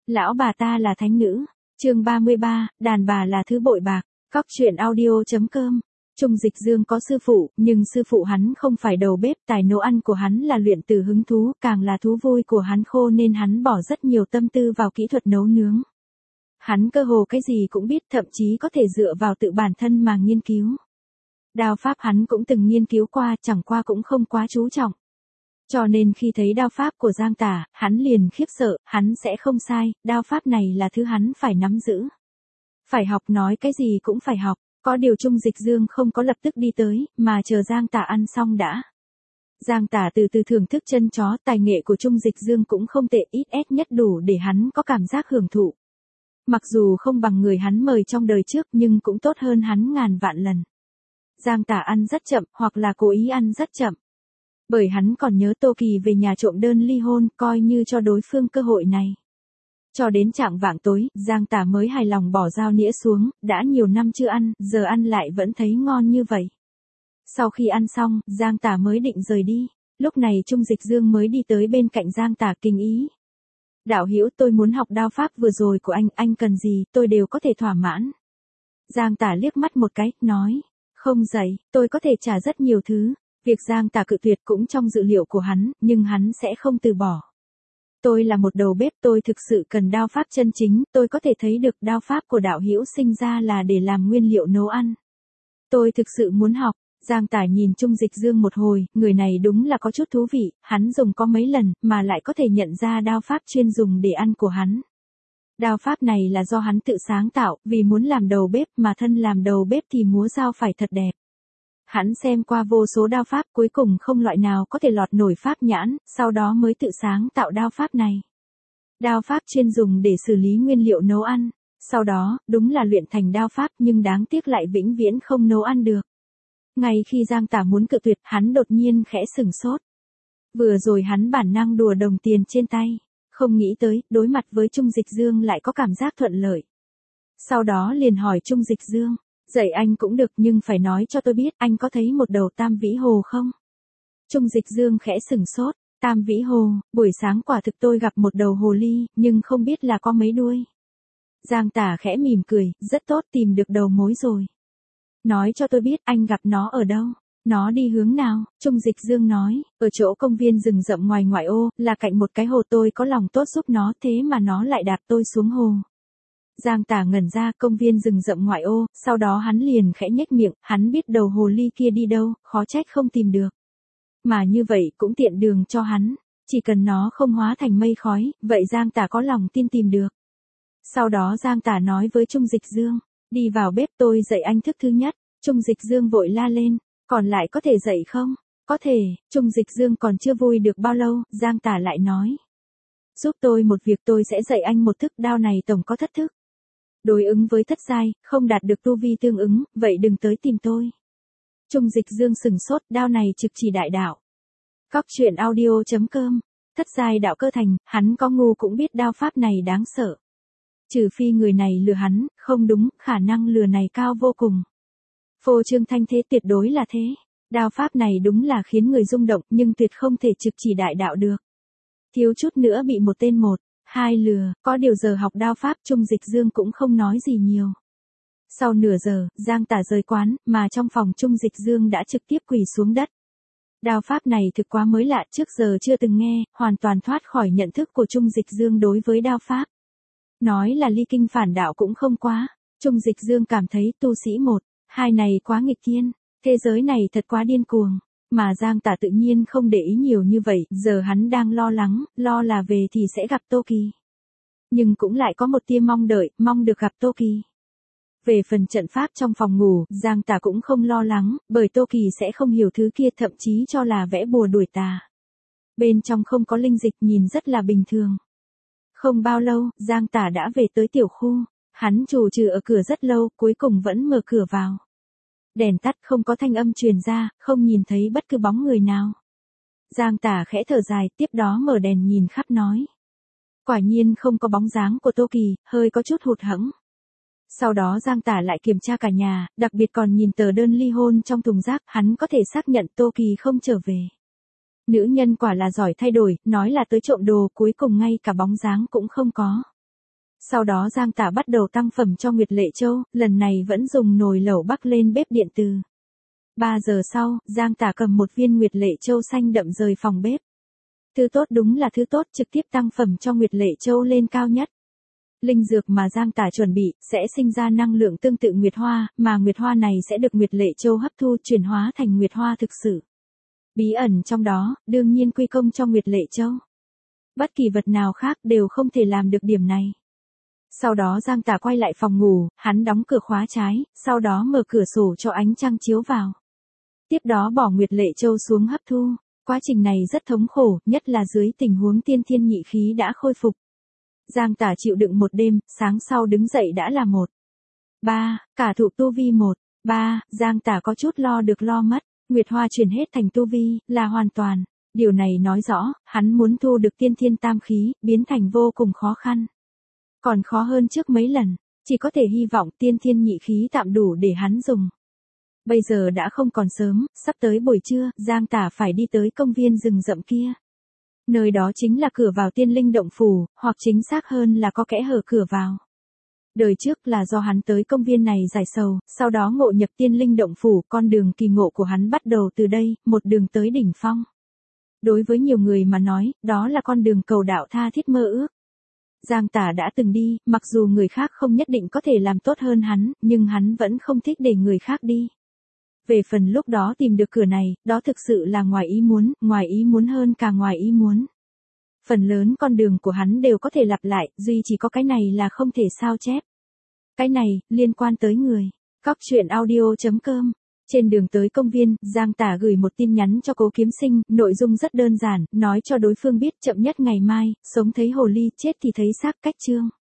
Lão bà ta là thánh nữ. Chương 33, đàn bà là thứ bội bạc. Cóc truyện audio.com. Trung Dịch Dương có sư phụ, nhưng sư phụ hắn không phải đầu bếp, tài nấu ăn của hắn là luyện từ hứng thú, càng là thú vui của hắn khô nên hắn bỏ rất nhiều tâm tư vào kỹ thuật nấu nướng. Hắn cơ hồ cái gì cũng biết, thậm chí có thể dựa vào tự bản thân mà nghiên cứu. Đao pháp hắn cũng từng nghiên cứu qua, chẳng qua cũng không quá chú trọng. Cho nên khi thấy đao pháp của Giang Tả, hắn liền khiếp sợ, hắn sẽ không sai, đao pháp này là thứ hắn phải nắm giữ. Phải học, nói cái gì cũng phải học, có điều Trung Dịch Dương không có lập tức đi tới, mà chờ Giang Tả ăn xong đã. Giang Tả từ từ thưởng thức chân chó, tài nghệ của Trung Dịch Dương cũng không tệ, ít nhất đủ để hắn có cảm giác hưởng thụ. Mặc dù không bằng người hắn mời trong đời trước nhưng cũng tốt hơn hắn ngàn vạn lần. Giang Tả ăn rất chậm, hoặc là cố ý ăn rất chậm. Bởi hắn còn nhớ Tô Kỳ về nhà trộm đơn ly hôn, coi như cho đối phương cơ hội này. Cho đến chạng vạng tối, Giang Tả mới hài lòng bỏ dao nĩa xuống, đã nhiều năm chưa ăn, giờ ăn lại vẫn thấy ngon như vậy. Sau khi ăn xong, Giang Tả mới định rời đi, lúc này Trung Dịch Dương mới đi tới bên cạnh Giang Tả kinh ý. Đạo hữu, tôi muốn học đao pháp vừa rồi của anh cần gì, tôi đều có thể thỏa mãn. Giang Tả liếc mắt một cái, nói, không dạy, tôi có thể trả rất nhiều thứ. Việc Giang Tả cự tuyệt cũng trong dự liệu của hắn, nhưng hắn sẽ không từ bỏ. Tôi là một đầu bếp, tôi thực sự cần đao pháp chân chính, tôi có thể thấy được đao pháp của đạo hữu sinh ra là để làm nguyên liệu nấu ăn. Tôi thực sự muốn học. Giang Tả nhìn Trung Dịch Dương một hồi, người này đúng là có chút thú vị, hắn dùng có mấy lần, mà lại có thể nhận ra đao pháp chuyên dùng để ăn của hắn. Đao pháp này là do hắn tự sáng tạo, vì muốn làm đầu bếp mà thân làm đầu bếp thì múa dao phải thật đẹp. Hắn xem qua vô số đao pháp, cuối cùng không loại nào có thể lọt nổi pháp nhãn, sau đó mới tự sáng tạo đao pháp này. Đao pháp chuyên dùng để xử lý nguyên liệu nấu ăn, sau đó, đúng là luyện thành đao pháp nhưng đáng tiếc lại vĩnh viễn không nấu ăn được. Ngay khi Giang Tả muốn cự tuyệt, hắn đột nhiên khẽ sửng sốt. Vừa rồi hắn bản năng đùa đồng tiền trên tay, không nghĩ tới, đối mặt với Trung Dịch Dương lại có cảm giác thuận lợi. Sau đó liền hỏi Trung Dịch Dương, dạy anh cũng được nhưng phải nói cho tôi biết, anh có thấy một đầu tam vĩ hồ không? Trung Dịch Dương khẽ sửng sốt, tam vĩ hồ, buổi sáng quả thực tôi gặp một đầu hồ ly, nhưng không biết là có mấy đuôi. Giang Tả khẽ mỉm cười, rất tốt, tìm được đầu mối rồi. Nói cho tôi biết anh gặp nó ở đâu, nó đi hướng nào? Trung Dịch Dương nói, ở chỗ công viên rừng rậm ngoài ngoại ô, là cạnh một cái hồ, tôi có lòng tốt giúp nó, thế mà nó lại đạp tôi xuống hồ. Giang Tả ngẩn ra, công viên rừng rậm ngoại ô, sau đó hắn liền khẽ nhếch miệng, hắn biết đầu hồ ly kia đi đâu, khó trách không tìm được. Mà như vậy cũng tiện đường cho hắn, chỉ cần nó không hóa thành mây khói, vậy Giang Tả có lòng tin tìm được. Sau đó Giang Tả nói với Trung Dịch Dương, đi vào bếp tôi dạy anh thức thứ nhất. Trung Dịch Dương vội la lên, còn lại có thể dạy không? Có thể. Trung Dịch Dương còn chưa vui được bao lâu, Giang Tả lại nói. Giúp tôi một việc, tôi sẽ dạy anh một thức, đao này tổng có thất thức. Đối ứng với thất giai, không đạt được tu vi tương ứng, vậy đừng tới tìm tôi. Trung Dịch Dương sừng sốt, đao này trực chỉ đại đạo. Cóc truyện audio.com. Thất giai đạo cơ thành, hắn có ngu cũng biết đao pháp này đáng sợ. Trừ phi người này lừa hắn, không đúng, khả năng lừa này cao vô cùng. Phô trương thanh thế, tuyệt đối là thế. Đao pháp này đúng là khiến người rung động, nhưng tuyệt không thể trực chỉ đại đạo được. Thiếu chút nữa bị một tên một, hai lừa, có điều giờ học đao pháp Trung Dịch Dương cũng không nói gì nhiều. Sau nửa giờ, Giang Tả rời quán, mà trong phòng Trung Dịch Dương đã trực tiếp quỳ xuống đất. Đao pháp này thực quá mới lạ, trước giờ chưa từng nghe, hoàn toàn thoát khỏi nhận thức của Trung Dịch Dương đối với đao pháp. Nói là ly kinh phản đạo cũng không quá. Trung Dịch Dương cảm thấy tu sĩ một, hai này quá nghịch thiên, thế giới này thật quá điên cuồng. Mà Giang Tả tự nhiên không để ý nhiều như vậy, giờ hắn đang lo lắng, lo là về thì sẽ gặp Tô Kỳ. Nhưng cũng lại có một tia mong đợi, mong được gặp Tô Kỳ. Về phần trận pháp trong phòng ngủ, Giang Tả cũng không lo lắng, bởi Tô Kỳ sẽ không hiểu thứ kia, thậm chí cho là vẽ bùa đuổi tà. Bên trong không có linh dịch, nhìn rất là bình thường. Không bao lâu, Giang Tả đã về tới tiểu khu, hắn trù trừ ở cửa rất lâu, cuối cùng vẫn mở cửa vào. Đèn tắt, không có thanh âm truyền ra, không nhìn thấy bất cứ bóng người nào. Giang Tả khẽ thở dài, tiếp đó mở đèn nhìn khắp nói. Quả nhiên không có bóng dáng của Tô Kỳ, hơi có chút hụt hẫng. Sau đó Giang Tả lại kiểm tra cả nhà, đặc biệt còn nhìn tờ đơn ly hôn trong thùng rác, hắn có thể xác nhận Tô Kỳ không trở về. Nữ nhân quả là giỏi thay đổi, nói là tới trộm đồ, cuối cùng ngay cả bóng dáng cũng không có. Sau đó Giang Tả bắt đầu tăng phẩm cho Nguyệt Lệ Châu, lần này vẫn dùng nồi lẩu bắc lên bếp điện từ. 3 giờ sau, Giang Tả cầm một viên Nguyệt Lệ Châu xanh đậm rời phòng bếp. Thứ tốt đúng là thứ tốt, trực tiếp tăng phẩm cho Nguyệt Lệ Châu lên cao nhất. Linh dược mà Giang Tả chuẩn bị sẽ sinh ra năng lượng tương tự Nguyệt Hoa, mà Nguyệt Hoa này sẽ được Nguyệt Lệ Châu hấp thu chuyển hóa thành Nguyệt Hoa thực sự. Bí ẩn trong đó, đương nhiên quy công cho Nguyệt Lệ Châu. Bất kỳ vật nào khác đều không thể làm được điểm này. Sau đó Giang Tả quay lại phòng ngủ, hắn đóng cửa khóa trái, sau đó mở cửa sổ cho ánh trăng chiếu vào. Tiếp đó bỏ Nguyệt Lệ Châu xuống hấp thu. Quá trình này rất thống khổ, nhất là dưới tình huống tiên thiên nhị khí đã khôi phục. Giang Tả chịu đựng một đêm, sáng sau đứng dậy đã là 1-3, cả thụ tu vi 1-3, Giang Tả có chút lo được lo mất, Nguyệt Hoa chuyển hết thành tu vi, là hoàn toàn. Điều này nói rõ, hắn muốn thu được tiên thiên tam khí, biến thành vô cùng khó khăn. Còn khó hơn trước mấy lần, chỉ có thể hy vọng tiên thiên nhị khí tạm đủ để hắn dùng. Bây giờ đã không còn sớm, sắp tới buổi trưa, Giang Tả phải đi tới công viên rừng rậm kia. Nơi đó chính là cửa vào tiên linh động phủ, hoặc chính xác hơn là có kẽ hở cửa vào. Đời trước là do hắn tới công viên này giải sầu, sau đó ngộ nhập tiên linh động phủ, con đường kỳ ngộ của hắn bắt đầu từ đây, một đường tới đỉnh phong. Đối với nhiều người mà nói, đó là con đường cầu đạo tha thiết mơ ước. Giang Tả đã từng đi, mặc dù người khác không nhất định có thể làm tốt hơn hắn, nhưng hắn vẫn không thích để người khác đi. Về phần lúc đó tìm được cửa này, đó thực sự là ngoài ý muốn hơn cả ngoài ý muốn. Phần lớn con đường của hắn đều có thể lặp lại, duy chỉ có cái này là không thể sao chép. Cái này, liên quan tới người. Cóc truyện audio.com. Trên đường tới công viên, Giang Tả gửi một tin nhắn cho Cố Kiếm Sinh, nội dung rất đơn giản, nói cho đối phương biết chậm nhất ngày mai, sống thấy hồ ly, chết thì thấy xác, cách chương.